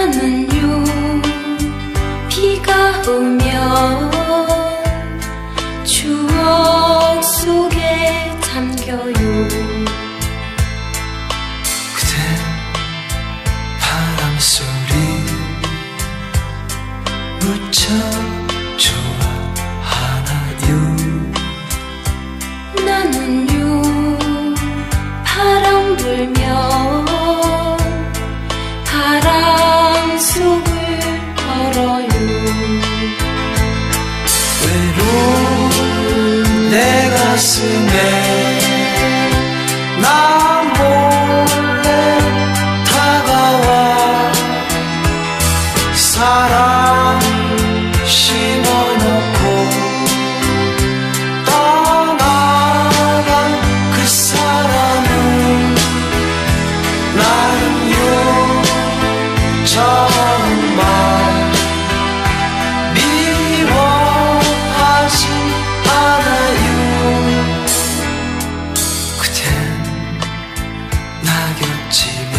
나는요 비가 오면 추억 속에 잠겨요. 그댄 바람소리 무척 좋아하나요? 나는요 바람 불면 바람 속을 걸어요. 외로운 내 가슴에 나 몰래 다가와 사랑 심어놓고 떠나간 그 사람은 나는요 정말 미워하지 않아요. 그댄 나 곁이면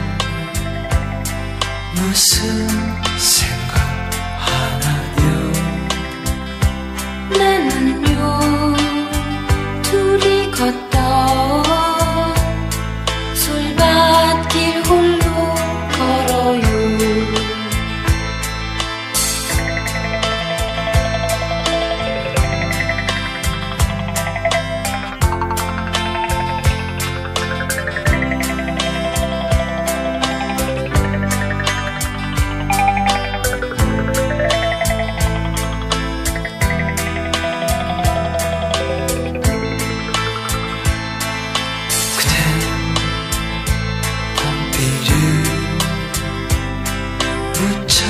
무슨 생각하나요? 나는요 둘이 걷던 솔밭길 홀로 걸어요. 무척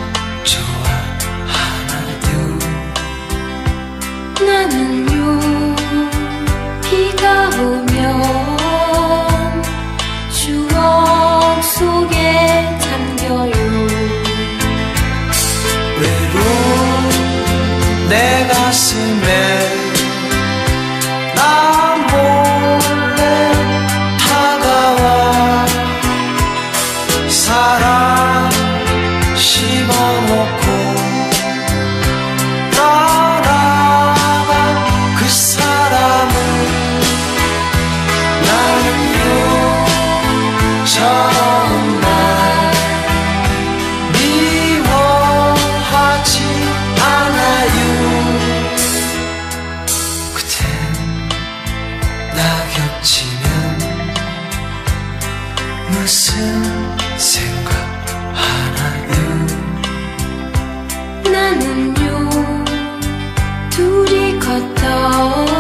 좋아하나요? 나는요 비가 오면 추억 속에 잠겨요. 외로운 내 가슴에 나 몰래 다가와 사랑 심어놓고 떠나간 그 사람은 나는요 정말 미워하지 않아요. 그댄 나 겹치면 무슨 생각하나요? 나는요 둘이 걷던